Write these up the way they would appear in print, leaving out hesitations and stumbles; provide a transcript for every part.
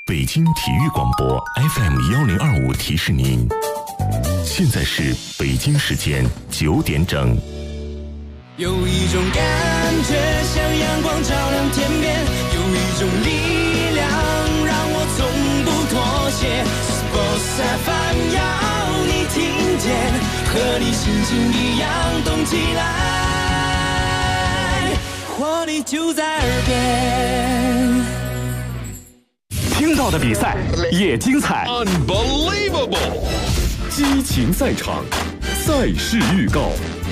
北京体育广播 FM1025提示您，现在是北京时间9点整。 有一种感觉像阳光照亮天边，有一种力量让我从不妥协。Sports FM 要你听见，和你心情一样动起来，活力就在耳边。 听到的比赛也精彩 ，Unbelievable！ 激情赛场，赛事预告。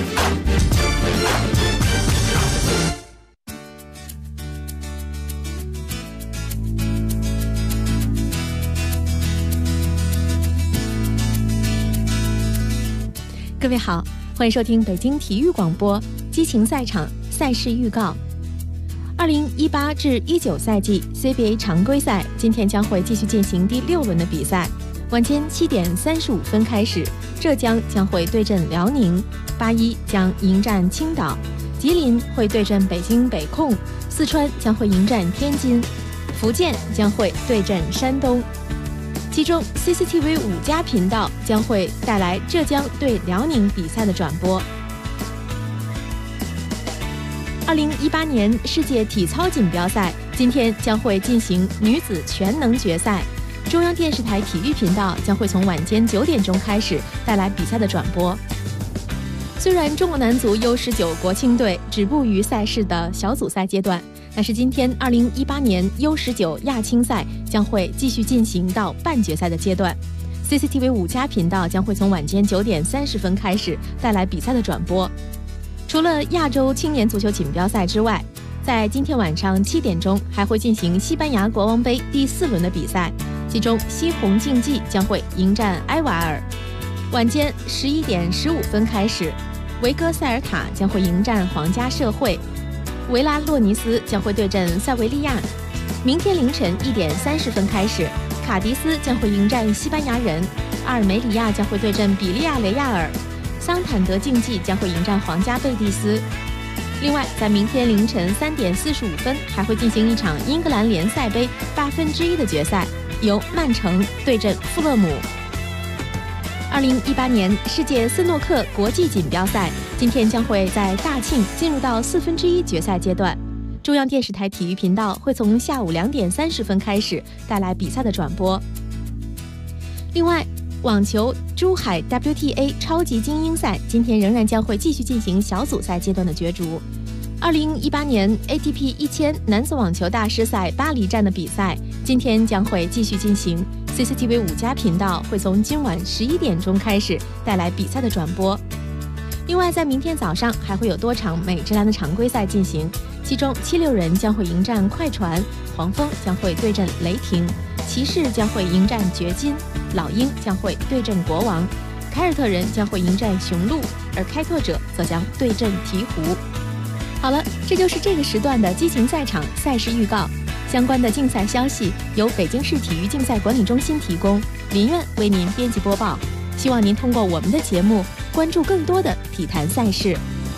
各位好，欢迎收听北京体育广播激情赛场赛事预告。2018至19赛季 CBA 常规赛今天将会继续进行第6轮的比赛。晚间7点35分开始，浙江将会对阵辽宁，81将迎战青岛，吉林会对阵北京北控，四川将会迎战天津，福建将会对阵山东。其中 CCTV 5+频道将会带来浙江对辽宁比赛的转播。2018年世界体操锦标赛今天将会进行女子全能决赛，中央电视台体育频道将会从晚间9点钟开始带来比赛的转播。虽然中国男足 U19 国青队止步于赛事的小组赛阶段，但是今天2018年 U19 亚青赛将会继续进行到半决赛的阶段。CCTV 5+频道将会从晚间9点30分开始带来比赛的转播。除了亚洲青年足球锦标赛之外，在今天晚上7点钟还会进行西班牙国王杯第4轮的比赛，其中西红竞技将会迎战埃瓦尔。晚间11点15分开始，维戈塞尔塔将会迎战皇家社会，维拉洛尼斯将会对阵塞维利亚。明天凌晨1点30分开始，卡迪斯将会迎战西班牙人，阿尔梅里亚将会对阵比利亚雷亚尔，桑坦德竞技将会迎战皇家贝蒂斯。另外，在明天凌晨3点45分还会进行一场英格兰联赛杯1/8的决赛，由曼城对阵富勒姆。2018年世界斯诺克国际锦标赛今天将会在大庆进入到1/4决赛阶段，中央电视台体育频道会从下午2点30分开始带来比赛的转播。另外，网球珠海 WTA 超级精英赛今天仍然将会继续进行小组赛阶段的角逐。2018年 ATP 1000男子网球大师赛巴黎站的比赛今天将会继续进行， CCTV 5+频道会从今晚11点钟开始带来比赛的转播。另外，在明天早上还会有多场美职篮的常规赛进行，其中76人将会迎战快船，黄蜂将会对阵雷霆，骑士将会迎战掘金，老鹰将会对阵国王，凯尔特人将会迎战雄鹿，而开拓者则将对阵鹈鹕。好了，这就是这个时段的激情赛场赛事预告。相关的竞赛消息由北京市体育竞赛管理中心提供，林苑为您编辑播报。希望您通过我们的节目关注更多的体坛赛事。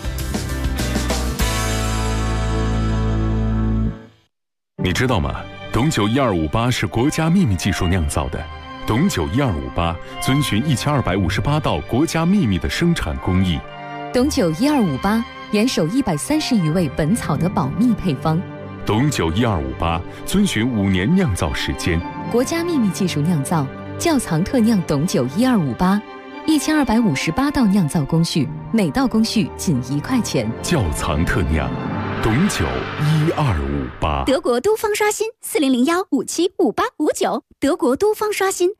你知道吗？董酒1258是国家秘密技术酿造的。董酒1258遵循1258道国家秘密的生产工艺。 董酒1258严守130余味本草的保密配方。 董酒1258遵循5年酿造时间， 国家秘密技术酿造，窖藏特酿董酒1258，1258道酿造工序，每道工序仅1块钱。 窖藏特酿，董酒1258。 德国都方刷新4001575859，德国都方刷新。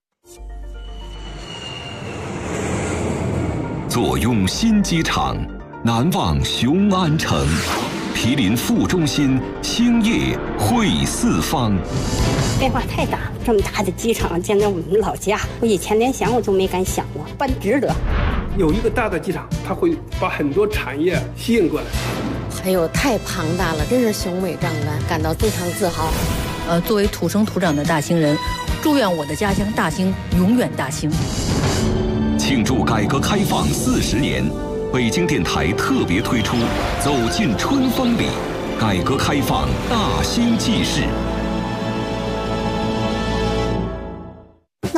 坐拥新机场，难忘雄安城。毗邻副中心，兴业汇四方。 变化太大了，这么大的机场建在我们老家，我以前连想我都没敢想过，办值得。 有一个大的机场，它会把很多产业吸引过来。 哎呦，太庞大了，真是雄伟壮观，感到非常自豪。 作为土生土长的大兴人，祝愿我的家乡大兴永远大兴。 庆祝改革开放40年。北京电台特别推出《走进春风里》，改革开放大兴纪事。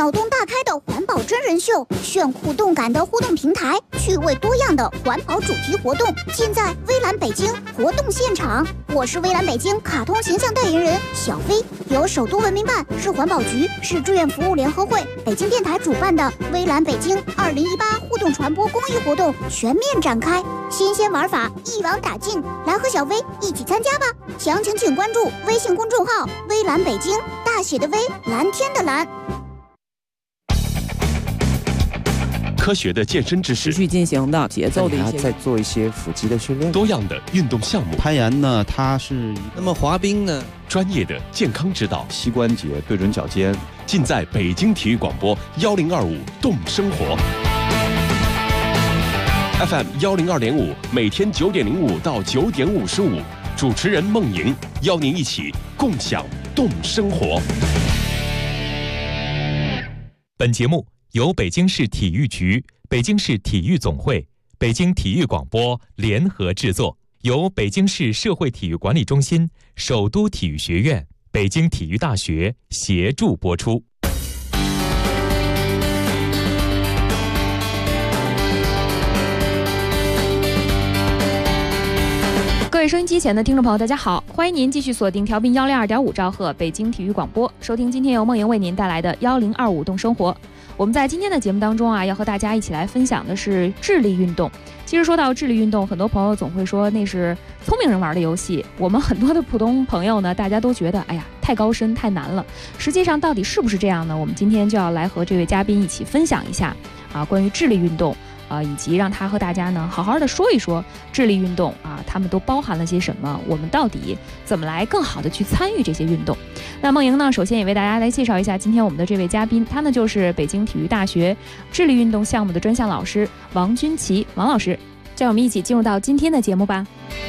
脑洞大开的环保真人秀，炫酷动感的互动平台，趣味多样的环保主题活动，尽在微蓝北京活动现场。我是微蓝北京卡通形象代言人小飞，由首都文明办、市环保局、市志愿服务联合会、北京电台主办的微蓝北京2018互动传播公益活动全面展开，新鲜玩法一网打尽，来和小飞一起参加吧！详情请关注微信公众号“微蓝北京”，大写的微，蓝天的蓝。 科学的健身知识， 持续进行的节奏的一些， 再做一些腹肌的训练， 多样的运动项目。 攀岩呢，它是那么滑冰呢， 专业的健康指导， 膝关节对准脚尖， 尽在北京体育广播1025动生活 FM 102.5，每天9点05到9点55，主持人孟莹邀您一起共享动生活。 本节目由北京市体育局、北京市体育总会、北京体育广播联合制作，由北京市社会体育管理中心、首都体育学院、北京体育大学协助播出。 各位收音机前的听众朋友，大家好，欢迎您继续锁定调频102.5兆赫北京体育广播，收听今天由孟莹为您带来的1025动生活。我们在今天的节目当中啊，要和大家一起来分享的是智力运动。其实说到智力运动，很多朋友总会说那是聪明人玩的游戏。我们很多的普通朋友呢，大家都觉得哎呀太高深太难了。实际上到底是不是这样呢？我们今天就要来和这位嘉宾一起分享一下关于智力运动。以及让他和大家呢好好的说一说智力运动他们都包含了些什么，我们到底怎么来更好的去参与这些运动。那孟莹呢首先也为大家来介绍一下今天我们的这位嘉宾，他呢就是北京体育大学智力运动项目的专项老师王君琪王老师。让我们一起进入到今天的节目吧。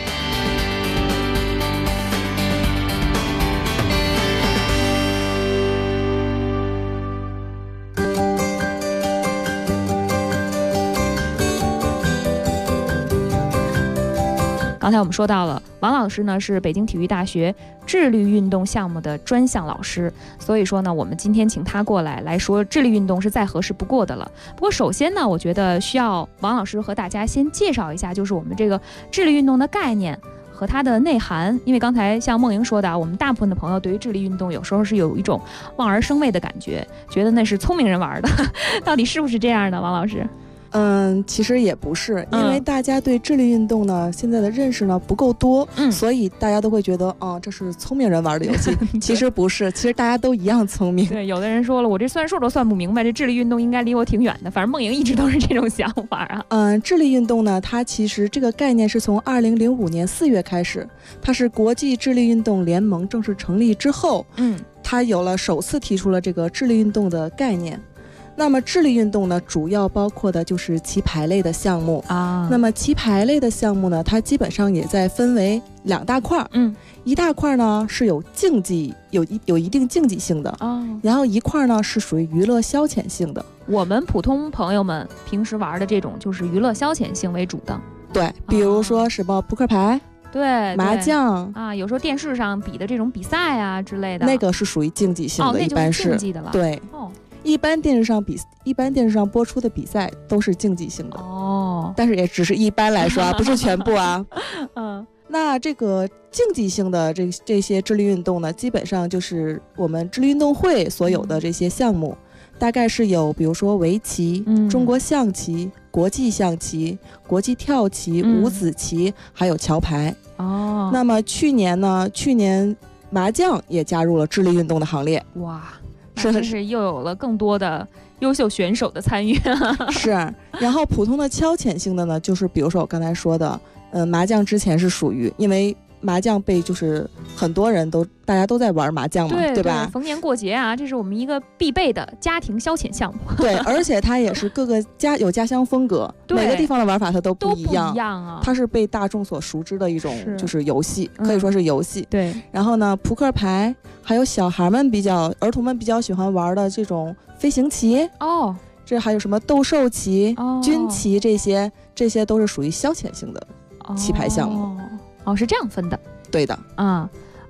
刚才我们说到了，王老师呢是北京体育大学智力运动项目的专项老师，所以说呢，我们今天请他过来说智力运动是再合适不过的了。不过首先呢，我觉得需要王老师和大家先介绍一下，就是我们这个智力运动的概念和它的内涵。因为刚才像孟莹说的，我们大部分的朋友对于智力运动有时候是有一种望而生畏的感觉，觉得那是聪明人玩的，到底是不是这样的，王老师？ 其实也不是，因为大家对智力运动呢现在的认识呢不够多，所以大家都会觉得这是聪明人玩的游戏。其实不是，其实大家都一样聪明。 对，有的人说了，我这算数都算不明白，这智力运动应该离我挺远的。反正孟莹一直都是这种想法啊。 智力运动呢，它其实这个概念是从2005年4月开始，它是国际智力运动联盟正式成立之后，它有了首次提出了这个智力运动的概念。那么智力运动呢，主要包括的就是棋牌类的项目那么棋牌类的项目呢，它基本上也在分为2大块，一大块呢是有竞技，有一定竞技性的然后一块呢是属于娱乐消遣性的。 我们普通朋友们平时玩的这种就是娱乐消遣性为主的。 对，比如说什么扑克牌。 对， 麻将有时候电视上比的这种比赛之类的， 那个是属于竞技性的，一般是竞技的了。 对一般电视上播出的比赛都是竞技性的但是也只是一般来说不是全部那这个竞技性的这些智力运动呢，基本上就是我们智力运动会所有的这些项目，大概是有比如说围棋、中国象棋、国际象棋、国际跳棋、五子棋，还有桥牌那么去年麻将也加入了智力运动的行列。 哇，真是又有了更多的优秀选手的参与是，然后普通的消遣性的呢，就是比如说我刚才说的麻将之前是属于，因为麻将被就是很多人大家都在玩麻将嘛， 对吧？ 逢年过节这是我们一个必备的家庭消遣项目。 对，而且它也是各个有家乡风格，每个地方的玩法它都不一样它是被大众所熟知的一种就是游戏，可以说是游戏。 对，然后呢，扑克牌，还有儿童们比较喜欢玩的这种飞行棋这还有什么斗兽棋、军棋，这些都是属于消遣性的棋牌项目。 是这样分的。 对的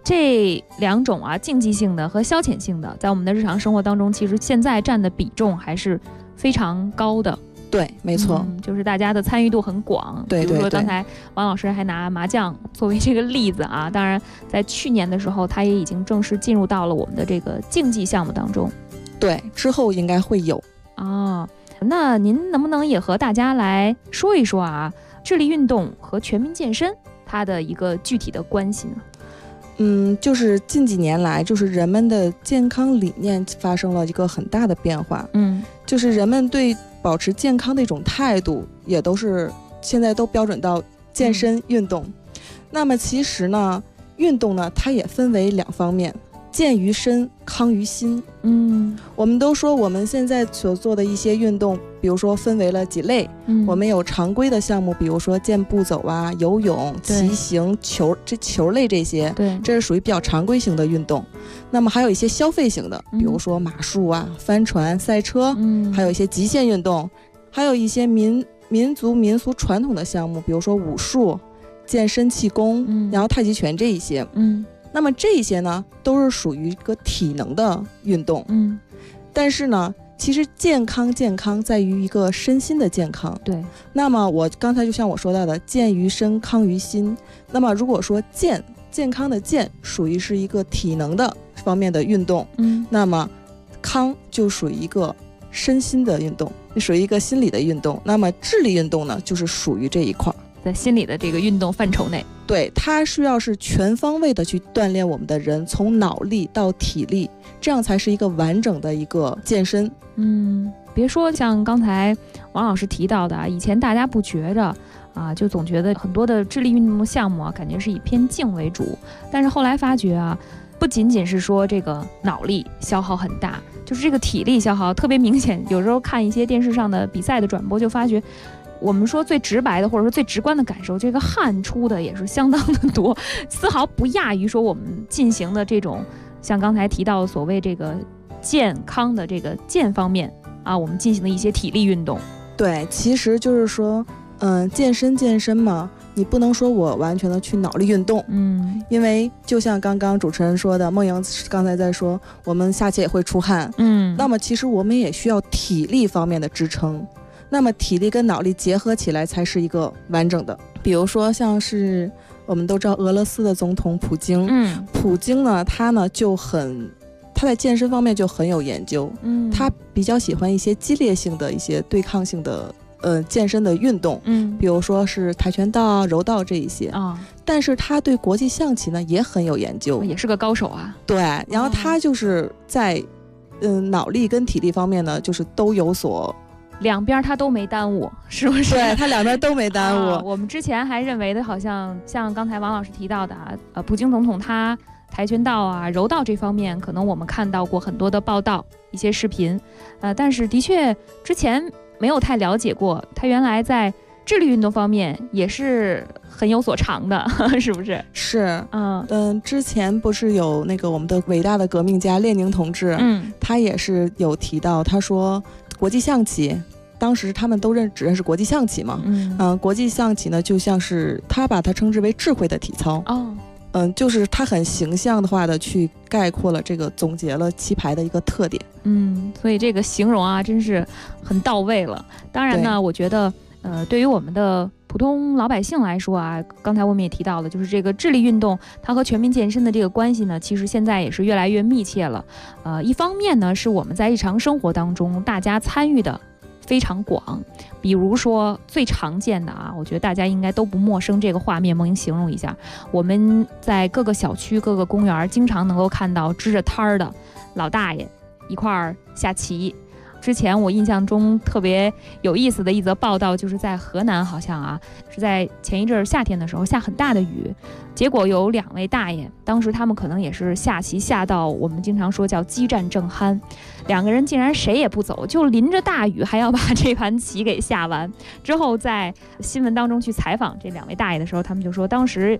这2种啊，竞技性的和消遣性的，在我们的日常生活当中，其实现在占的比重还是非常高的。 对，没错， 就是大家的参与度很广。 对， 比如说刚才王老师还拿麻将作为这个例子啊，当然在去年的时候，它也已经正式进入到了我们的这个竞技项目当中。 对，之后应该会有啊。那您能不能也和大家来说一说啊，智力运动和全民健身它的一个具体的关系呢？ 就是近几年来，就是人们的健康理念发生了一个很大的变化。就是人们对保持健康的一种态度，也都是现在都标准到健身运动。那么其实呢，运动呢，它也分为2方面，健于身，康于心。我们都说我们现在所做的一些运动，比如说分为了几类。我们有常规的项目，比如说健步走啊、游泳、骑行、球类这些， 对， 这是属于比较常规型的运动。那么还有一些消费型的，比如说马术啊、帆船、赛车，还有一些极限运动，还有一些民俗传统的项目，比如说武术、健身气功，然后太极拳这一些。那么这些呢，都是属于一个体能的运动。但是呢，其实健康在于一个身心的健康。 对。 那么我刚才就像我说到的，健于身，康于心。那么如果说健康的健属于是一个体能的方面的运动，那么康就属于一个身心的运动，属于一个心理的运动。那么智力运动呢，就是属于这一块， 在心理的这个运动范畴内。 对，它需要是全方位的去锻炼我们的人，从脑力到体力，这样才是一个完整的一个健身。 别说像刚才王老师提到的啊，以前大家不觉着啊，就总觉得很多的智力运动项目啊，感觉是以偏静为主。但是后来发觉啊，不仅仅是说这个脑力消耗很大，就是这个体力消耗特别明显。有时候看一些电视上的比赛的转播，就发觉我们说最直白的或者说最直观的感受，这个汗出的也是相当的多，丝毫不亚于说我们进行的这种像刚才提到的所谓这个健康的这个健方面啊，我们进行的一些体力运动。 对，其实就是说健身嘛，你不能说我完全的去脑力运动，因为就像刚刚主持人说的，梦莹刚才在说我们下棋也会出汗，那么其实我们也需要体力方面的支撑，那么体力跟脑力结合起来才是一个完整的。比如说像是我们都知道俄罗斯的总统普京，普京呢，他在健身方面就很有研究，他比较喜欢一些激烈性的一些对抗性的健身的运动，比如说是跆拳道啊、柔道这一些啊。但是他对国际象棋呢也很有研究， 也是个高手啊。 对，然后他就是在脑力跟体力方面呢，就是都有所。 两边他都没耽误，是不是？ 对，他两边都没耽误。 我们之前还认为的好像刚才王老师提到的普京总统他跆拳道啊、柔道这方面，可能我们看到过很多的报道、一些视频，但是的确之前没有太了解过，他原来在智力运动方面也是很有所长的，是不是？ 是，之前不是有那个我们的伟大的革命家列宁同志，他也是有提到，他说国际象棋。当时他们都只认识国际象棋嘛，国际象棋呢，就像是他把它称之为智慧的体操，就是他很形象的话的去概括了这个，总结了棋牌的一个特点。 所以这个形容啊，真是很到位了。当然呢，我觉得对于我们的普通老百姓来说啊，刚才我们也提到了，就是这个智力运动它和全民健身的这个关系呢，其实现在也是越来越密切了。一方面呢，是我们在日常生活当中大家参与的非常广，比如说最常见的啊，我觉得大家应该都不陌生，这个画面梦莹形容一下，我们在各个小区、各个公园经常能够看到支着摊儿的老大爷一块儿下棋。之前我印象中特别有意思的一则报道，就是在河南，好像啊是在前一阵夏天的时候下很大的雨，结果有2位大爷，当时他们可能也是下棋下到我们经常说叫激战正酣，2个人竟然谁也不走，就淋着大雨还要把这盘棋给下完。之后在新闻当中去采访这2位大爷的时候，他们就说当时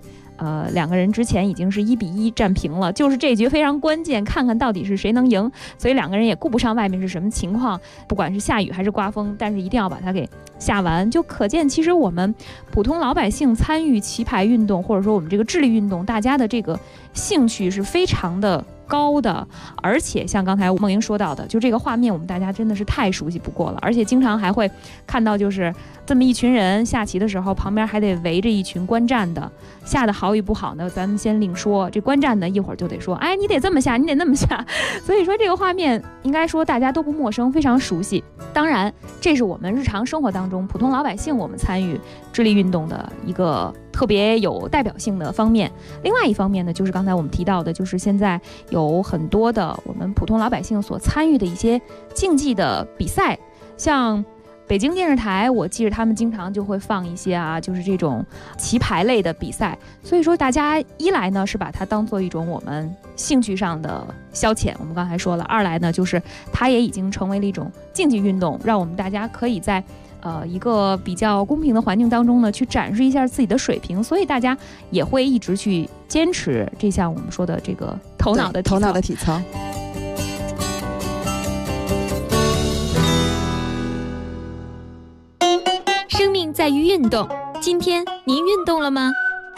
2个人之前已经是1-1战平了，就是这局非常关键，看看到底是谁能赢，所以2个人也顾不上外面是什么情况望不管是下雨还是刮风，但是一定要把它给下完。就可见其实我们普通老百姓参与棋牌运动，或者说我们这个智力运动，大家的这个兴趣是非常的高的。而且像刚才梦莹说到的，就这个画面我们大家真的是太熟悉不过了，而且经常还会看到就是这么一群人下棋的时候，旁边还得围着一群观战的，下的好与不好呢咱们先另说，这观战的一会儿就得说，哎，你得这么下，你得那么下。所以说这个画面应该说大家都不陌生，非常熟悉。当然这是我们日常生活当中普通老百姓我们参与智力运动的一个特别有代表性的方面。另外一方面呢，就是刚才我们提到的，就是现在有很多的我们普通老百姓所参与的一些竞技的比赛，像北京电视台我记得他们经常就会放一些就是这种棋牌类的比赛。所以说大家一来呢是把它当做一种我们兴趣上的消遣，我们刚才说了；二来呢就是它也已经成为了一种竞技运动，让我们大家可以在一个比较公平的环境当中呢去展示一下自己的水平，所以大家也会一直去坚持这项我们说的这个头脑的体操。 生命在于运动，今天您运动了吗？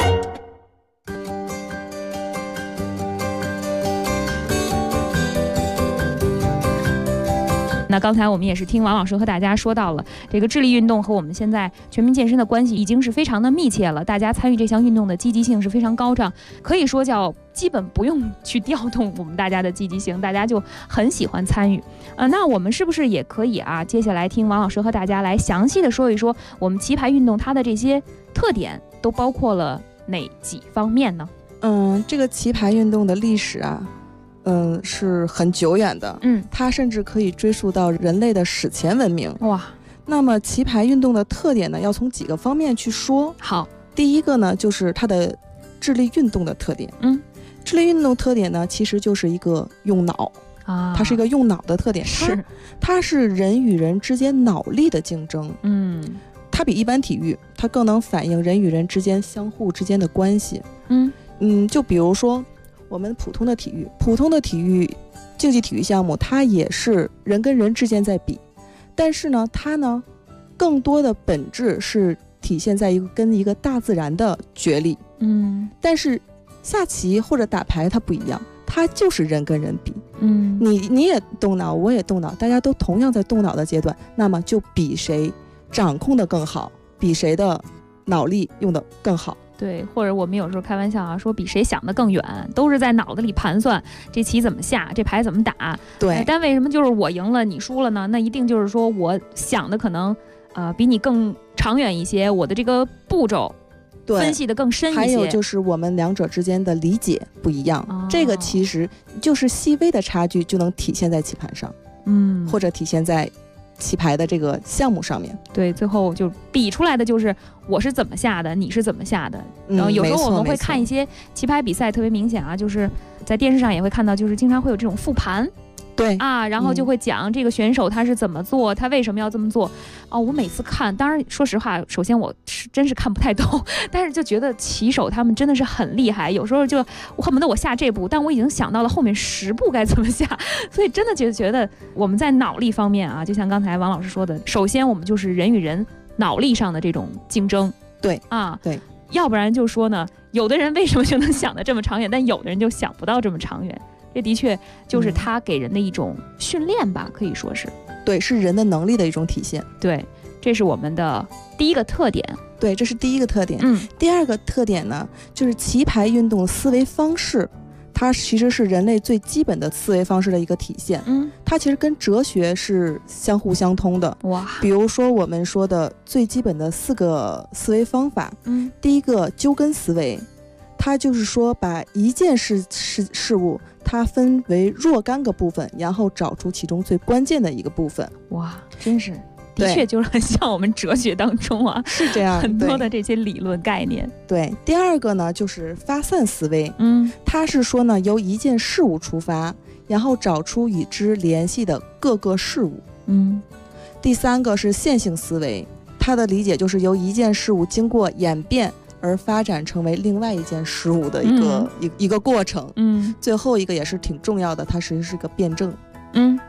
那刚才我们也是听王老师和大家说到了，这个智力运动和我们现在全民健身的关系已经是非常的密切了，大家参与这项运动的积极性是非常高涨，可以说叫基本不用去调动我们大家的积极性，大家就很喜欢参与。那我们是不是也可以接下来听王老师和大家来详细的说一说我们棋牌运动它的这些特点都包括了哪几方面呢？ 这个棋牌运动的历史是很久远的，它甚至可以追溯到人类的史前文明。 哇， 那么棋牌运动的特点呢，要从几个方面去说。 好， 第一个呢，就是它的智力运动的特点。智力运动特点呢，其实就是一个用脑它是一个用脑的特点，它是人与人之间脑力的竞争。它比一般体育，它更能反映人与人之间相互之间的关系。就比如说我们普通的体育竞技体育项目，它也是人跟人之间在比，但是呢它呢更多的本质是体现在跟一个大自然的角力。但是下棋或者打牌它不一样，它就是人跟人比。你也动脑，我也动脑，大家都同样在动脑的阶段，那么就比谁掌控的更好，比谁的脑力用的更好。 对，或者我们有时候开玩笑说比谁想得更远，都是在脑子里盘算这棋怎么下，这牌怎么打。 对， 但为什么就是我赢了你输了呢？那一定就是说我想的可能比你更长远一些，我的这个步骤分析的更深一些。 还有就是我们两者之间的理解不一样，这个其实就是细微的差距就能体现在棋盘上，或者体现在棋牌的这个项目上面。 对，最后就比出来的就是我是怎么下的，你是怎么下的。然后有时候我们会看一些棋牌比赛，特别明显就是在电视上也会看到，就是经常会有这种复盘。 对然后就会讲这个选手他是怎么做，他为什么要这么做。我每次看，当然说实话，首先我真是看不太懂，但是就觉得棋手他们真的是很厉害，有时候就我恨不得我下这步，但我已经想到了后面10步该怎么下，所以真的就觉得我们在脑力方面就像刚才王老师说的，首先我们就是人与人脑力上的这种竞争。 对对，要不然就说呢，有的人为什么就能想得这么长远，但有的人就想不到这么长远。这的确就是他给人的一种训练吧，可以说是。 对，是人的能力的一种体现。 对，这是我们的第一个特点。 对，这是第一个特点。第二个特点呢，就是棋牌运动思维方式，它其实是人类最基本的思维方式的一个体现。它其实跟哲学是相互相通的。 哇， 比如说我们说的最基本的4个思维方法。第一个纠根思维，它就是说把一件事物它分为若干个部分，然后找出其中最关键的一个部分。 哇，真是的确就是很像我们哲学当中是这样很多的这些理论概念。 对，第二个呢就是发散思维。它是说呢由一件事物出发，然后找出与之联系的各个事物。第三个是线性思维，它的理解就是由一件事物经过演变而发展成为另外一件事物的一个过程。最后一个也是挺重要的，它实际是个辩证。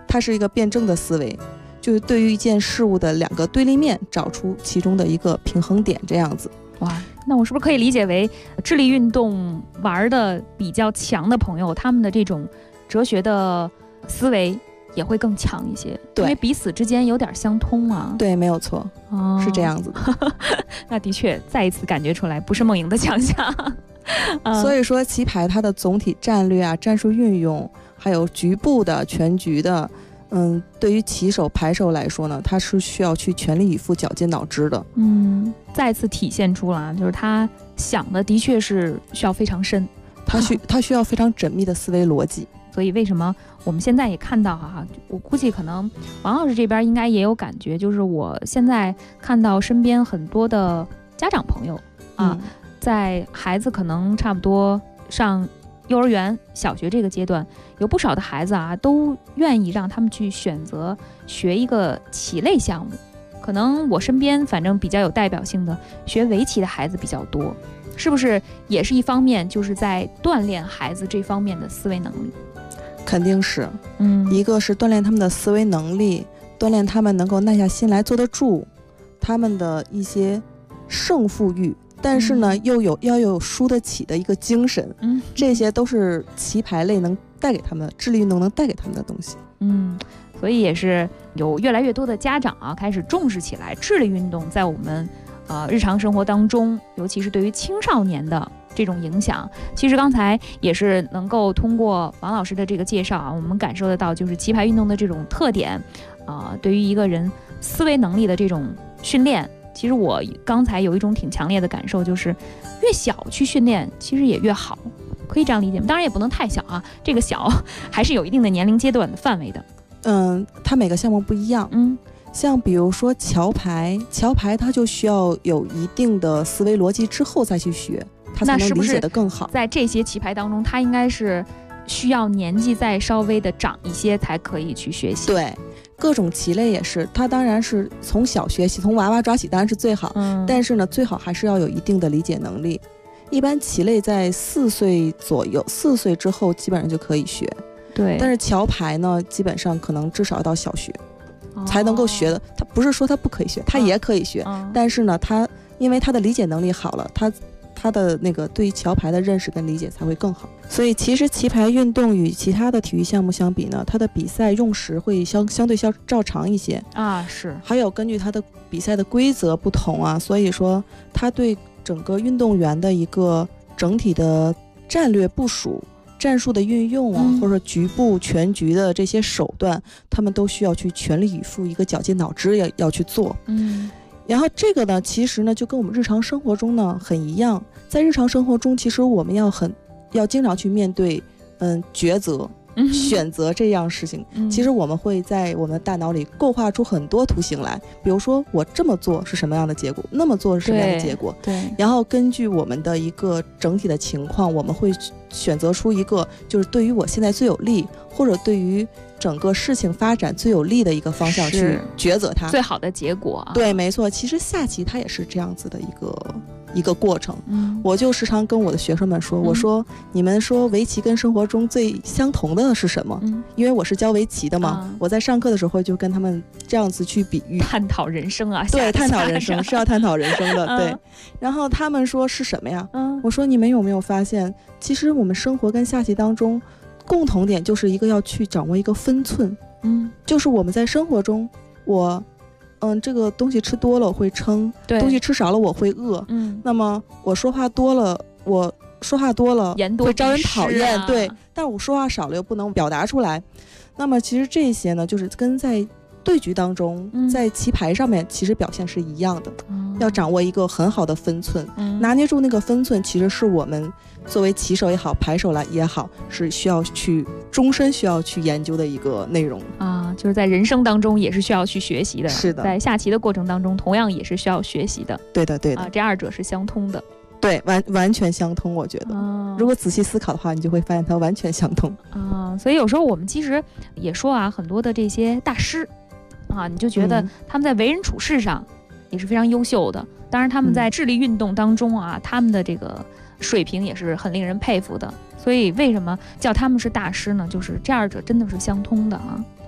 它是一个辩证的思维，就是对于一件事物的两个对立面找出其中的一个平衡点，这样子。 哇，那我是不是可以理解为智力运动玩的比较强的朋友，他们的这种哲学的思维也会更强一些？ 对， 因为彼此之间有点相通啊。 对，没有错，是这样子的。 那的确再一次感觉出来不是梦莹的强项。 所以说棋牌它的总体战略啊、战术运用，还有局部的、全局的，对于棋手、牌手来说呢，他是需要去全力以赴、绞尽脑汁的。 再次体现出了，就是他想的的确是需要非常深， 他需要非常缜密的思维逻辑。 所以为什么我们现在也看到我估计可能王老师这边应该也有感觉，就是我现在看到身边很多的家长朋友在孩子可能差不多上幼儿园、小学这个阶段，有不少的孩子都愿意让他们去选择学一个棋类项目。可能我身边反正比较有代表性的学围棋的孩子比较多，是不是也是一方面，就是在锻炼孩子这方面的思维能力？ 肯定是，一个是锻炼他们的思维能力，锻炼他们能够耐下心来坐得住，他们的一些胜负欲，但是呢，要有输得起的一个精神，这些都是棋牌类能带给他们的，智力运动能带给他们的东西。 所以也是有越来越多的家长开始重视起来智力运动在我们日常生活当中，尤其是对于青少年的这种影响。其实刚才也是能够通过王老师的这个介绍我们感受得到，就是棋牌运动的这种特点对于一个人思维能力的这种训练。其实我刚才有一种挺强烈的感受，就是越小去训练其实也越好，可以这样理解吗？当然也不能太小这个小还是有一定的年龄阶段的范围的。 它每个项目不一样。像比如说桥牌它就需要有一定的思维逻辑之后再去学，它才能理解得更好。 在这些棋牌当中，它应该是需要年纪再稍微的长一些才可以去学习。 对，各种棋类也是，它当然是从小学习，从娃娃抓起当然是最好，但是呢，最好还是要有一定的理解能力。一般棋类在4岁左右，4岁之后基本上就可以学。 对， 但是桥牌呢，基本上可能至少要到小学才能够学的。他不是说他不可以学，他也可以学，但是呢，他因为他的理解能力好了，他的那个对桥牌的认识跟理解才会更好。所以其实棋牌运动与其他的体育项目相比呢，它的比赛用时会相对照长一些是。 还有根据它的比赛的规则不同所以说它对整个运动员的一个整体的战略部署、战术的运用或者说局部全局的这些手段，他们都需要去全力以赴，一个绞尽脑汁要去做。然后这个呢，其实呢就跟我们日常生活中呢很一样。在日常生活中，其实我们要经常去面对抉择、选择这样事情。其实我们会在我们的大脑里构画出很多图形来，比如说我这么做是什么样的结果，那么做是什么样的结果。 对。 然后根据我们的一个整体的情况，我们会选择出一个就是对于我现在最有利，或者对于整个事情发展最有利的一个方向去抉择它最好的结果。 对，没错。其实下棋它也是这样子的一个过程。我就时常跟我的学生们说，我说你们说围棋跟生活中最相同的是什么？因为我是教围棋的嘛，我在上课的时候就跟他们这样子去比喻， 探讨人生对，探讨人生是要探讨人生的。对。然后他们说是什么呀？我说你们有没有发现，其实我们生活跟下棋当中共同点就是一个要去掌握一个分寸。就是我们在生活中，我这个东西吃多了我会撑，东西吃少了我会饿。那么我说话多了会招人讨厌，对，但我说话少了又不能表达出来。那么其实这些呢，就是跟在对局当中，在棋牌上面其实表现是一样的。要掌握一个很好的分寸，拿捏住那个分寸，其实是我们作为棋手也好，牌手也好，是需要去终身需要去研究的一个内容就是在人生当中也是需要去学习的。 是的， 在下棋的过程当中同样也是需要学习的。 对的这二者是相通的。 对，完全相通。我觉得如果仔细思考的话，你就会发现它完全相通所以有时候我们其实也说很多的这些大师你就觉得他们在为人处事上也是非常优秀的。当然他们在智力运动当中他们的这个水平也是很令人佩服的。所以为什么叫他们是大师呢？就是这二者真的是相通的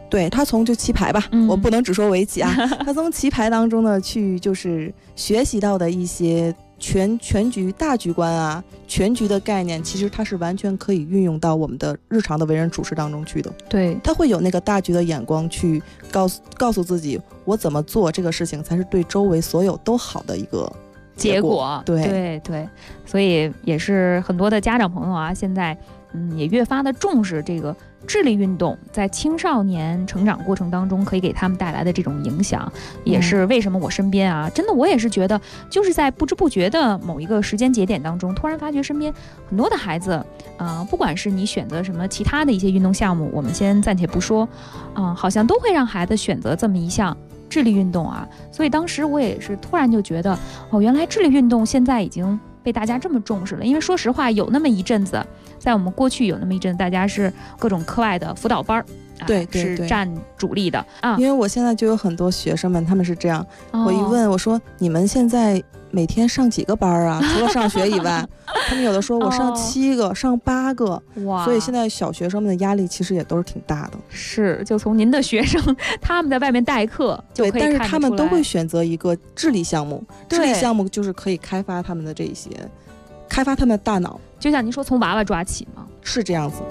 对，他从就棋牌吧，我不能只说围棋啊，他从棋牌当中呢去就是学习到的一些全局大局观啊，全局的概念，其实它是完全可以运用到我们的日常的为人处事当中去的。 对， 他会有那个大局的眼光去告诉自己，我怎么做这个事情才是对周围所有都好的一个结果。 对，所以也是很多的家长朋友啊，现在也越发的重视这个智力运动在青少年成长过程当中可以给他们带来的这种影响，也是为什么我身边啊，真的我也是觉得，就是在不知不觉的某一个时间节点当中，突然发觉身边很多的孩子，不管是你选择什么其他的一些运动项目，我们先暂且不说，好像都会让孩子选择这么一项智力运动啊。所以当时我也是突然就觉得，原来智力运动现在已经被大家这么重视了。因为说实话，有那么一阵子，在我们过去有那么一阵，大家是各种课外的辅导班， 对， 是占主力的啊。 因为我现在就有很多学生们，他们是这样，我一问我说你们现在每天上几个班啊？除了上学以外，他们有的说我上7个、上8个，哇！所以现在小学生们的压力其实也都是挺大的。 是，就从您的学生他们在外面代课， 对，但是他们都会选择一个智力项目，智力项目就是可以开发他们的这一些，开发他们的大脑。 就像您说，从娃娃抓起嘛， 是这样子。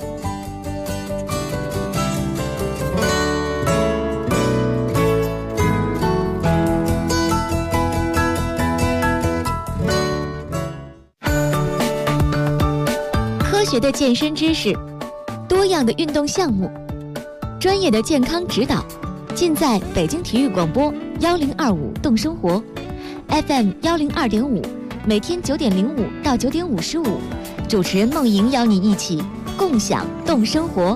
科学的健身知识，多样的运动项目，专业的健康指导，尽在北京体育广播1025动生活 FM 102.5，每天9点05到9点55，主持人梦莹邀你一起共享动生活。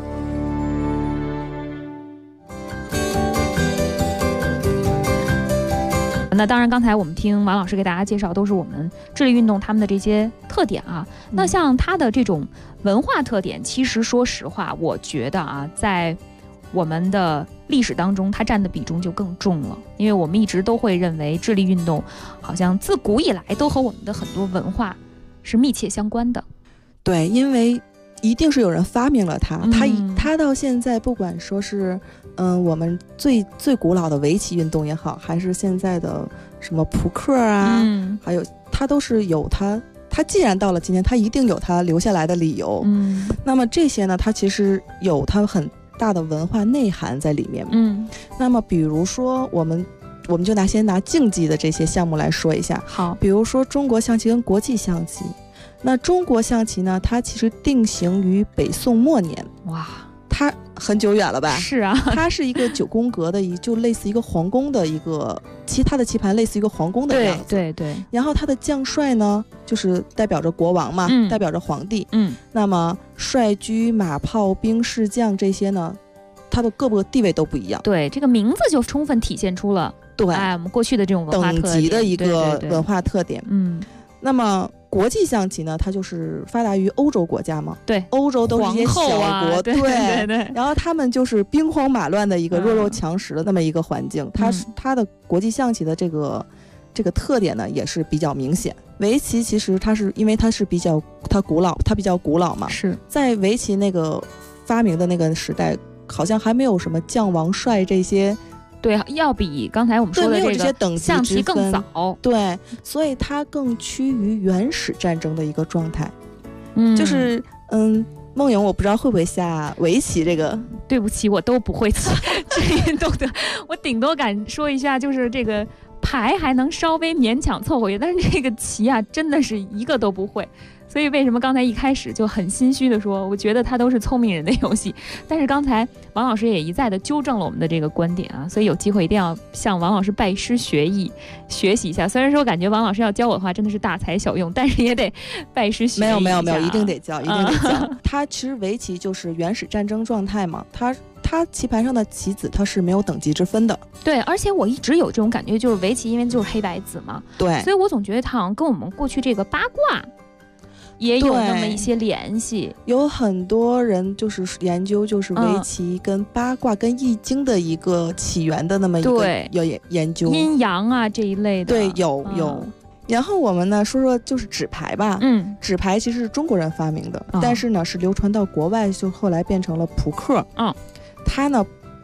那当然，刚才我们听王老师给大家介绍，都是我们智力运动他们的这些特点啊。那像它的这种文化特点，其实说实话，我觉得啊，在我们的历史当中，它占的比重就更重了。因为我们一直都会认为智力运动好像自古以来都和我们的很多文化是密切相关的。 对，因为一定是有人发明了它，它到现在不管说是我们最古老的围棋运动也好，还是现在的什么扑克啊，还有它都是有它既然到了今天，它一定有它留下来的理由。那么这些呢，它其实有它很大的文化内涵在里面。那么比如说我们就先拿竞技的这些项目来说一下。 好， 比如说中国象棋跟国际象棋。那中国象棋呢，它其实定型于北宋末年。 哇， 它很久远了吧？ 是啊， 它是一个9宫格的就类似一个皇宫的一个，它的棋盘类似于一个皇宫的样子。 对。 然后它的将帅呢，就是代表着国王嘛，代表着皇帝。那么帅车、马炮、兵士将这些呢，它的各个地位都不一样。 对，这个名字就充分体现出了我们过去的这种文化特点， 等级的一个文化特点。那么国际象棋呢，它就是发达于欧洲国家嘛， 对， 欧洲都是一些小国， 对， 然后他们就是兵荒马乱的一个弱肉强食的那么一个环境。它的国际象棋的这个特点呢，也是比较明显。围棋其实它是因为它比较古老嘛， 是在围棋那个发明的那个时代，好像还没有什么将王帅这些。 对，要比刚才我们说的这个象棋更早。 对，所以它更趋于原始战争的一个状态。就是梦莹，我不知道会不会下围棋这个？ 对不起，我都不会棋这运动的，我顶多敢说一下，就是这个牌还能稍微勉强凑合一点，但是这个棋啊，真的是一个都不会。所以为什么刚才一开始就很心虚的说，我觉得它都是聪明人的游戏。但是刚才王老师也一再的纠正了我们的这个观点啊，所以有机会一定要向王老师拜师学艺，学习一下。虽然说感觉王老师要教我的话真的是大材小用，但是也得拜师学艺一下。 没有，一定得教。它其实围棋就是原始战争状态嘛，它棋盘上的棋子它是没有等级之分的。 对，而且我一直有这种感觉，就是围棋因为就是黑白子嘛， 对， 所以我总觉得它好像跟我们过去这个八卦也有那么一些联系。 有很多人就是研究就是围棋跟八卦跟易经的一个起源的那么一个研究， 阴阳啊这一类的。 对，有。然后我们呢说说就是纸牌吧。纸牌其实是中国人发明的，但是呢是流传到国外，就后来变成了扑克。它呢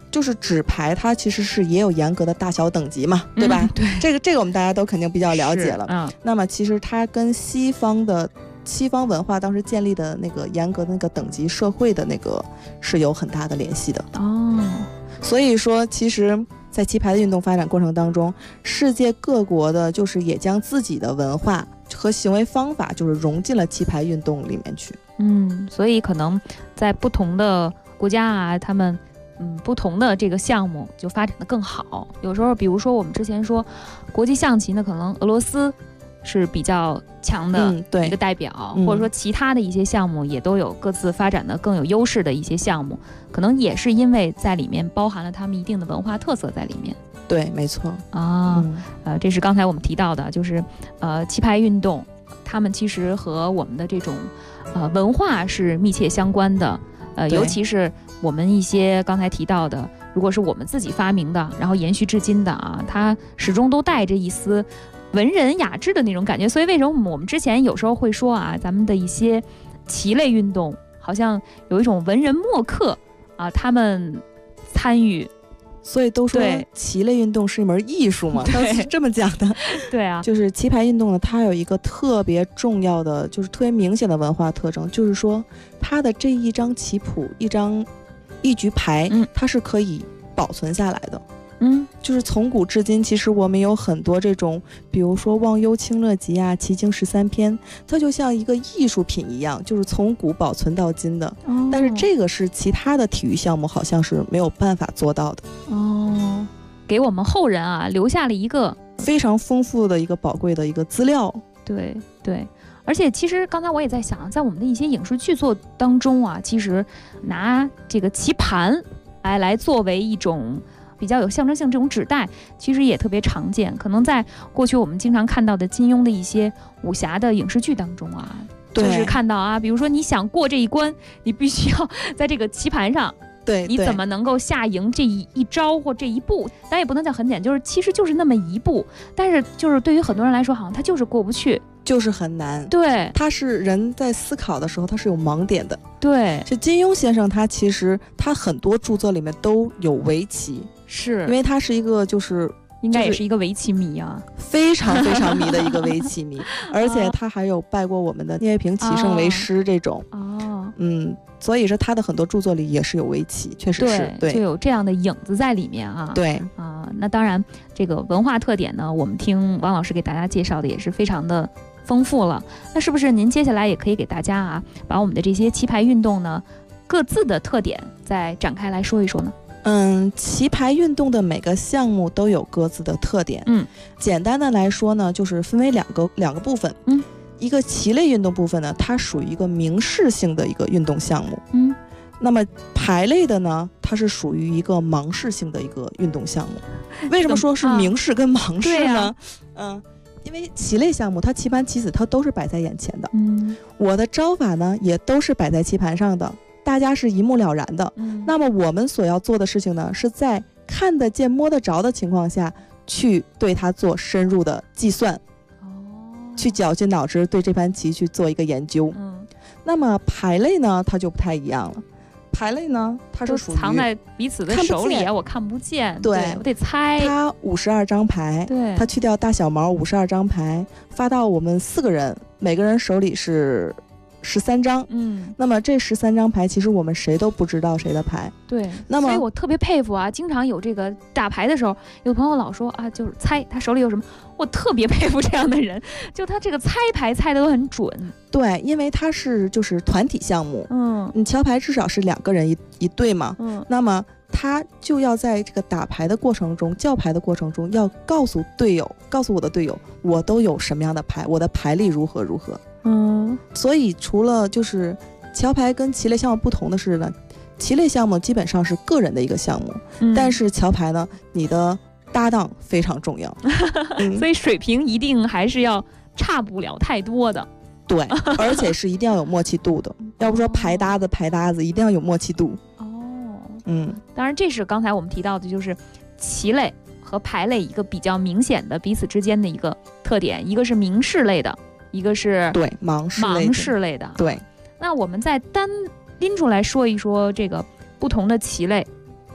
就是纸牌它其实是也有严格的大小等级嘛，对吧？ 对， 这个我们大家都肯定比较了解了。那么其实它跟西方文化当时建立的那个严格的那个等级社会的那个是有很大的联系的。所以说其实在棋牌的运动发展过程当中，世界各国的就是也将自己的文化和行为方法就是融进了棋牌运动里面去。 所以可能在不同的国家啊，他们不同的这个项目就发展得更好。有时候比如说我们之前说国际象棋呢，可能俄罗斯是比较强的一个代表，或者说其他的一些项目也都有各自发展的更有优势的一些项目，可能也是因为在里面包含了他们一定的文化特色在里面。 对，没错这是刚才我们提到的，就是棋牌运动他们其实和我们的这种文化是密切相关的。尤其是我们一些刚才提到的，如果是我们自己发明的然后延续至今的啊，它始终都带着一丝文人雅致的那种感觉。所以为什么我们之前有时候会说啊，咱们的一些棋类运动好像有一种文人墨客啊，他们参与， 所以都说棋类运动是一门艺术嘛，他是这么讲的。 对啊， 就是棋牌运动呢，它有一个特别重要的，就是特别明显的文化特征，就是说它的这一张棋谱一局牌它是可以保存下来的。就是从古至今，其实我们有很多这种，比如说《忘忧清乐集》啊，《棋经13篇》，它就像一个艺术品一样，就是从古保存到今的。但是这个是其他的体育项目好像是没有办法做到的。 给我们后人啊留下了一个非常丰富的一个宝贵的一个资料。 对，而且其实刚才我也在想，在我们的一些影视剧作当中啊，其实拿这个棋盘来作为一种比较有象征性这种纸带，其实也特别常见。可能在过去我们经常看到的金庸的一些武侠的影视剧当中啊，就是看到啊，比如说你想过这一关，你必须要在这个棋盘上，你怎么能够下赢这一招或这一步？当然也不能叫很简单，就是其实就是那么一步，但是就是对于很多人来说，好像他就是过不去， 就是很难。 对， 他是人在思考的时候，他是有盲点的。 对， 就金庸先生，他其实他很多著作里面都有围棋， 是因为他是一个应该也是一个围棋迷啊， 非常非常迷的一个围棋迷，而且他还有拜过我们的聂卫平棋圣为师这种。所以说他的很多著作里也是有围棋，确实是对， 就有这样的影子在里面啊。 对那当然这个文化特点呢，我们听王老师给大家介绍的也是非常的丰富了。那是不是您接下来也可以给大家啊，把我们的这些棋牌运动呢各自的特点再展开来说一说呢？ 棋牌运动的每个项目都有各自的特点。简单的来说呢，就是分为两个部分。一个棋类运动部分呢，它属于一个明示性的一个运动项目。那么牌类的呢，它是属于一个盲示性的一个运动项目。为什么说是明示跟盲示呢？因为棋类项目它棋盘棋子它都是摆在眼前的。我的招法呢也都是摆在棋盘上的，大家是一目了然的。那么我们所要做的事情呢，是在看得见摸得着的情况下去对它做深入的计算，去绞尽脑汁对这盘棋去做一个研究。那么牌类呢，它就不太一样了。牌类呢，它是属于藏在彼此的手里啊，我看不见。 对， 我得猜。 它52张牌， 对， 它去掉大小毛52张牌，发到我们4个人，每个人手里是13张。那么这13张牌其实我们谁都不知道谁的牌。 对， 那么所以我特别佩服啊，经常有这个打牌的时候，有朋友老说啊，就是猜他手里有什么，我特别佩服这样的人，就他这个猜牌猜的都很准。 对，因为它是就是团体项目，你桥牌至少是2个人一队嘛，那么他就要在这个打牌的过程中、叫牌的过程中，要告诉我的队友，我都有什么样的牌，我的牌力如何。所以除了就是桥牌跟棋类项目不同的是呢，棋类项目基本上是个人的一个项目，但是桥牌呢，你的搭档非常重要， 所以水平一定还是要差不了太多的。 对，而且是一定要有默契度的，要不说牌搭子一定要有默契度。 当然这是刚才我们提到的，就是棋类和牌类一个比较明显的彼此之间的一个特点，一个是明示类的，一个是对盲示类的。对， 那我们再单拎出来说一说这个不同的棋类，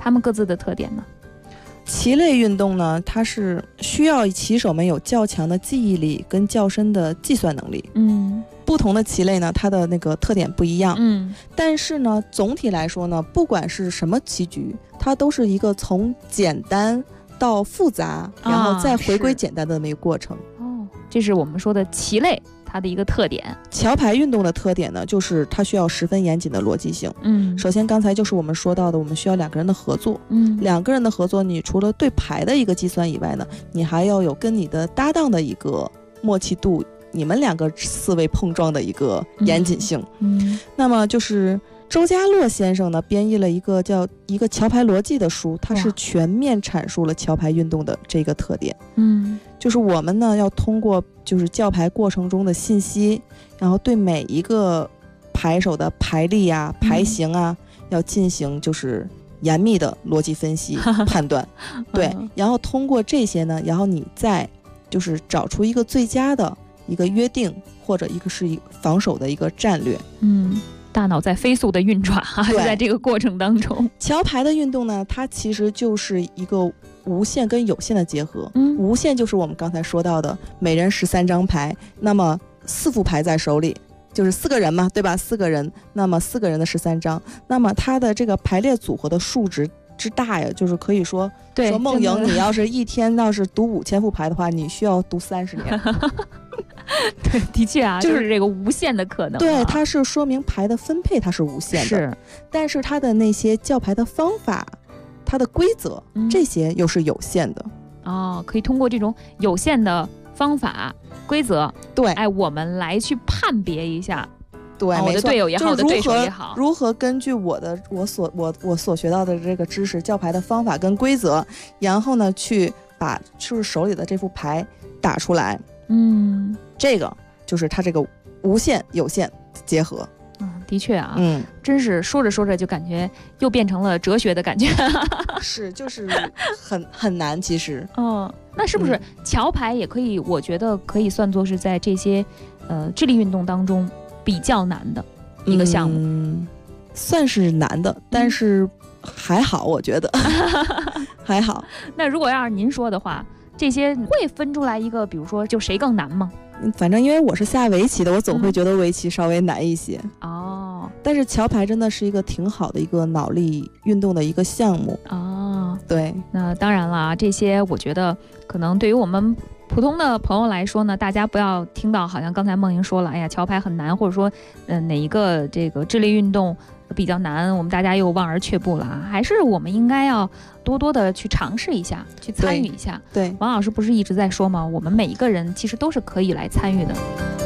他们各自的特点呢？ 棋类运动呢，它是需要棋手们有较强的记忆力跟较深的计算能力。不同的棋类呢，它的那个特点不一样。但是呢，总体来说呢，不管是什么棋局，它都是一个从简单到复杂，然后再回归简单的那么一个过程。 这是我们说的棋类它的一个特点。 桥牌运动的特点呢，就是它需要十分严谨的逻辑性。首先刚才就是我们说到的，我们需要2个人的合作。2个人的合作，你除了对牌的一个计算以外呢，你还要有跟你的搭档的一个默契度，你们2个思维碰撞的一个严谨性。那么就是周家洛先生呢编译了一个叫《一个桥牌逻辑》的书，它是全面阐述了桥牌运动的这个特点。就是我们呢要通过就是教牌过程中的信息，然后对每一个牌手的牌力啊、牌型啊，要进行就是严密的逻辑分析判断。对，然后通过这些呢，然后你再就是找出一个最佳的一个约定，或者一个是防守的一个战略。 大脑在飞速的运转啊，就在这个过程当中。 桥牌的运动呢，它其实就是一个无限跟有限的结合。无限就是我们刚才说到的，每人13张牌，那么4副牌在手里，就是4个人嘛，对吧？4个人，那么4个人的13张，那么它的这个排列组合的数值之大呀，就是可以说，说梦莹，你要是一天要是读5000副牌的话，你需要读30年。 对，的确啊，就是这个无限的可能。 对，它是说明牌的分配它是无限的， 是， 但是它的那些教牌的方法，它的规则，这些又是有限的。 可以通过这种有限的方法、规则， 对， 我们来去判别一下。 对， 我的队友也好，我的对手也好， 如何根据我所学到的这个知识、教牌的方法跟规则，然后呢，去把就是手里的这副牌打出来。这个就是它这个无限有限结合。 的确啊，真是说着说着就感觉又变成了哲学的感觉。 是，就是很难其实。 那是不是桥牌也可以？我觉得可以算作是在这些智力运动当中比较难的一个项目。 算是难的，但是还好，我觉得还好。 那如果要是您说的话，这些会分出来一个，比如说就谁更难吗？ 反正因为我是下围棋的，我总会觉得围棋稍微难一些。但是桥牌真的是一个挺好的一个脑力运动的一个项目。对。 那当然了，这些我觉得可能对于我们普通的朋友来说呢，大家不要听到好像刚才梦莹说了，哎呀，桥牌很难，或者说哪一个这个智力运动比较难，我们大家又望而却步了啊！还是我们应该要多多的去尝试一下，去参与一下。 对， 王老师不是一直在说吗？我们每一个人其实都是可以来参与的。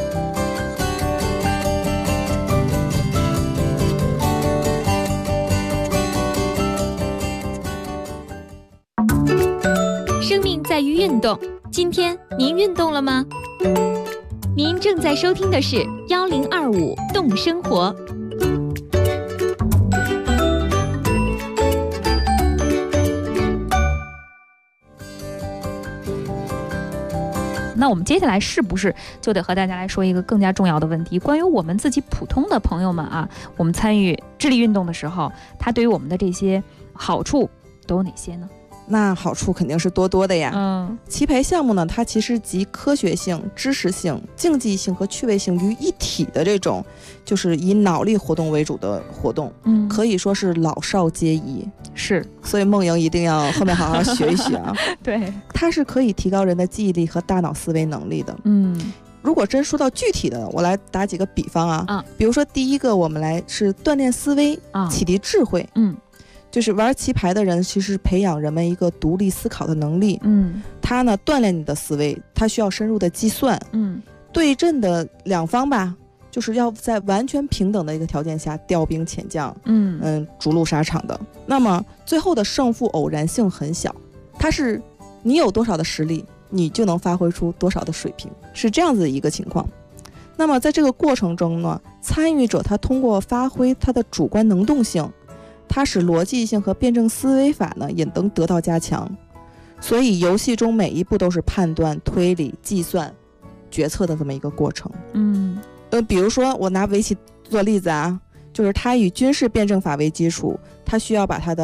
生命在于运动，今天您运动了吗？您正在收听的是1025动生活。 那我们接下来是不是就得和大家来说一个更加重要的问题，关于我们自己普通的朋友们啊，我们参与智力运动的时候，它对于我们的这些好处都有哪些呢？ 那好处肯定是多多的呀。棋牌项目呢，它其实集科学性、知识性、竞技性和趣味性于一体的这种，就是以脑力活动为主的活动。可以说是老少皆宜。 是， 所以梦莹一定要后面好好学一学啊。 对， 它是可以提高人的记忆力和大脑思维能力的。如果真说到具体的，我来打几个比方啊。比如说第一个，我们来是锻炼思维，启迪智慧。就是玩棋牌的人其实培养人们一个独立思考的能力。他呢锻炼你的思维，他需要深入的计算。对阵的两方吧，就是要在完全平等的一个条件下调兵遣将，逐鹿沙场的。那么最后的胜负偶然性很小，它是你有多少的实力，你就能发挥出多少的水平，是这样子的一个情况。那么在这个过程中呢，参与者他通过发挥他的主观能动性，它使逻辑性和辩证思维法呢也能得到加强。所以游戏中每一步都是判断、推理、计算、决策的这么一个过程。比如说我拿围棋做例子啊，就是它以军事辩证法为基础，它需要把它的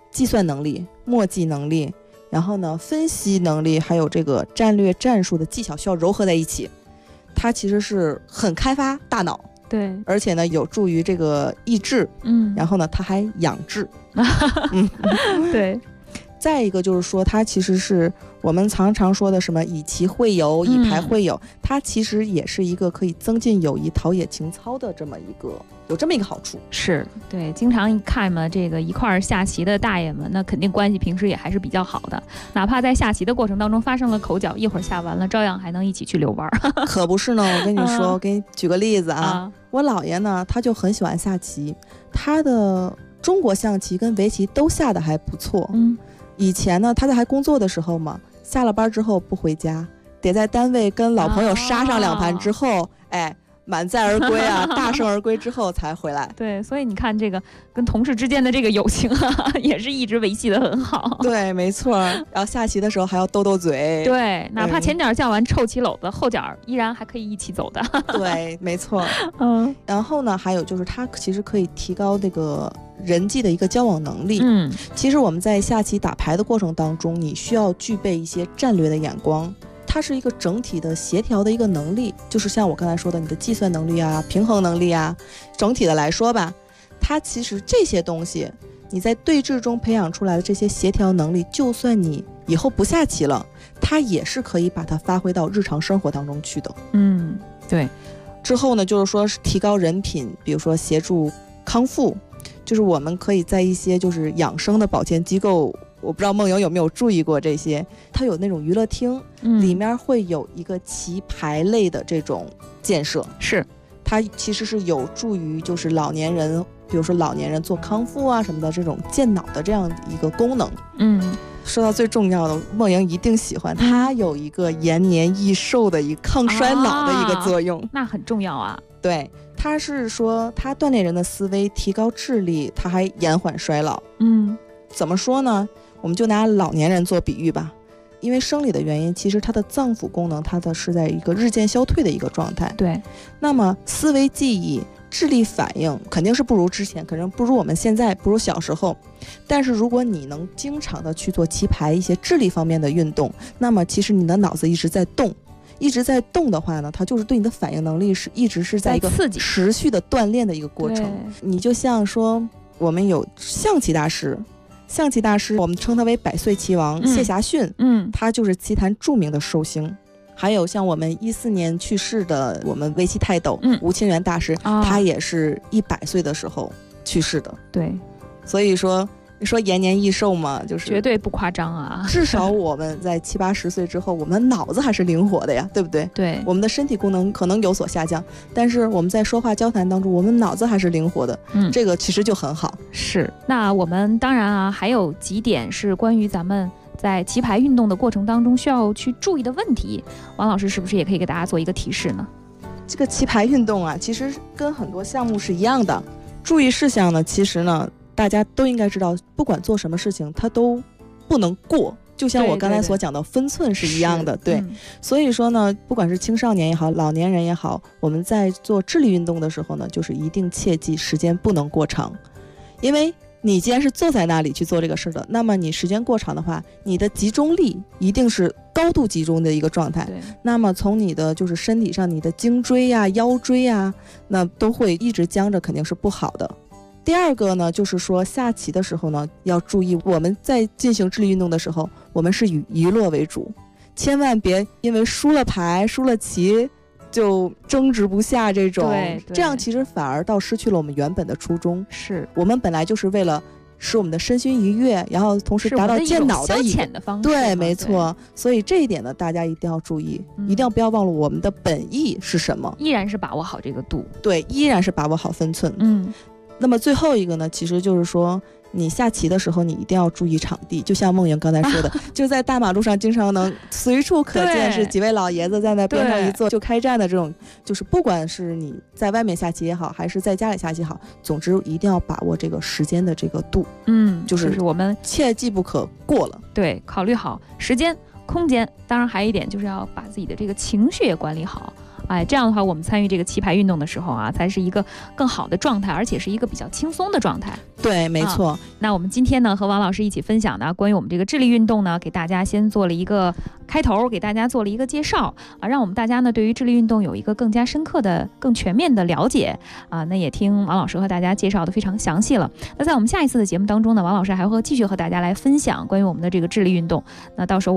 计算能力、墨迹能力，然后呢分析能力，还有这个战略战术的技巧需要糅合在一起。它其实是很开发大脑， 对， 而且呢有助于这个益智，然后呢它还养智， 对。 再一个就是说，它其实是我们常常说的什么以棋会友、以牌会友，它其实也是一个可以增进友谊、陶冶情操的有这么一个好处。 是对，经常一看嘛，这个一块下棋的大爷们，那肯定关系平时也还是比较好的，哪怕在下棋的过程当中发生了口角，一会儿下完了，照样还能一起去遛弯。 可不是呢，我跟你说，我给你举个例子啊，我姥爷呢，他就很喜欢下棋，他的中国象棋跟围棋都下得还不错。以前呢，他在还工作的时候嘛，下了班之后不回家，得在单位跟老朋友杀上2盘之后，满载而归啊，大胜而归之后才回来。 对，所以你看这个跟同事之间的这个友情啊，也是一直维系得很好。 对，没错。然后下棋的时候还要斗斗嘴。 对，哪怕前脚下完臭棋篓子，后脚依然还可以一起走的。 对，没错。然后呢，还有就是它其实可以提高这个人际的一个交往能力。其实我们在下棋打牌的过程当中，你需要具备一些战略的眼光。它是一个整体的协调的一个能力，就是像我刚才说的，你的计算能力啊、平衡能力啊，整体的来说吧，它其实这些东西，你在对峙中培养出来的这些协调能力，就算你以后不下棋了，它也是可以把它发挥到日常生活当中去的。 对。 之后呢，就是说是提高人品，比如说协助康复，就是我们可以在一些就是养生的保健机构。我不知道梦莹有没有注意过这些，它有那种娱乐厅，里面会有一个棋牌类的这种建设， 是它其实是有助于就是老年人，比如说老年人做康复啊什么的这种健脑的这样一个功能。说到最重要的，梦莹一定喜欢，它有一个延年益寿的一个抗衰老的一个作用， 那很重要啊。 对，它是说它锻炼人的思维，提高智力，它还延缓衰老。怎么说呢？我们就拿老年人做比喻吧，因为生理的原因，其实它的脏腑功能它的是在一个日渐消退的一个状态。 对， 那么思维记忆、智力反应肯定是不如之前，可能不如我们现在，不如小时候。但是如果你能经常的去做棋牌一些智力方面的运动，那么其实你的脑子一直在动。一直在动的话呢，它就是对你的反应能力是一直是在一个持续的锻炼的一个过程。你就像说，我们有象棋大师，我们称他为百岁棋王谢霞逊，他就是棋坛著名的寿星。还有像我们14年去世的我们围棋泰斗吴清源大师，他也是100岁的时候去世的。 对， 所以说你说延年益寿嘛，就是绝对不夸张啊。 至少我们在70、80岁之后，我们的脑子还是灵活的呀，对不对？ 对， 我们的身体功能可能有所下降，但是我们在说话交谈当中，我们脑子还是灵活的。这个其实就很好。 是。那我们当然啊，还有几点是关于咱们在棋牌运动的过程当中需要去注意的问题，王老师是不是也可以给大家做一个提示呢？ 这个棋牌运动啊，其实跟很多项目是一样的，注意事项呢，其实呢大家都应该知道，不管做什么事情它都不能过，就像我刚才所讲的分寸是一样的。对，所以说呢，不管是青少年也好，老年人也好，我们在做智力运动的时候呢，就是一定切记时间不能过长。因为你既然是坐在那里去做这个事的，那么你时间过长的话，你的集中力一定是高度集中的一个状态。那么从你的就是身体上，你的颈椎啊、腰椎啊，那都会一直僵着，肯定是不好的。第二个呢，就是说下棋的时候呢，要注意我们在进行智力运动的时候，我们是以娱乐为主，千万别因为输了牌、输了棋就争执不下这种，这样其实反而倒失去了我们原本的初衷。 是我们本来就是为了使我们的身心愉悦，然后同时达到健脑的一个方式。 对，没错。所以这一点呢，大家一定要注意，一定要不要忘了我们的本意是什么， 依然是把握好这个度。 对，依然是把握好分寸。那么最后一个呢，其实就是说你下棋的时候，你一定要注意场地，就像梦莹刚才说的，就在大马路上经常能随处可见是几位老爷子在那边上一坐就开战的这种，就是不管是你在外面下棋也好，还是在家里下棋好，总之一定要把握这个时间的这个度。就是我们切记不可过了。 对，考虑好时间、空间，当然还有一点就是要把自己的这个情绪也管理好。 这样的话我们参与这个棋牌运动的时候啊，才是一个更好的状态，而且是一个比较轻松的状态。 对，没错。 那我们今天呢和王老师一起分享呢关于我们这个智力运动呢，给大家先做了一个开头，给大家做了一个介绍让我们大家呢对于智力运动有一个更加深刻的、更全面的了解那也听王老师和大家介绍的非常详细了。那在我们下一次的节目当中呢，王老师还会继续和大家来分享关于我们的这个智力运动。那到时候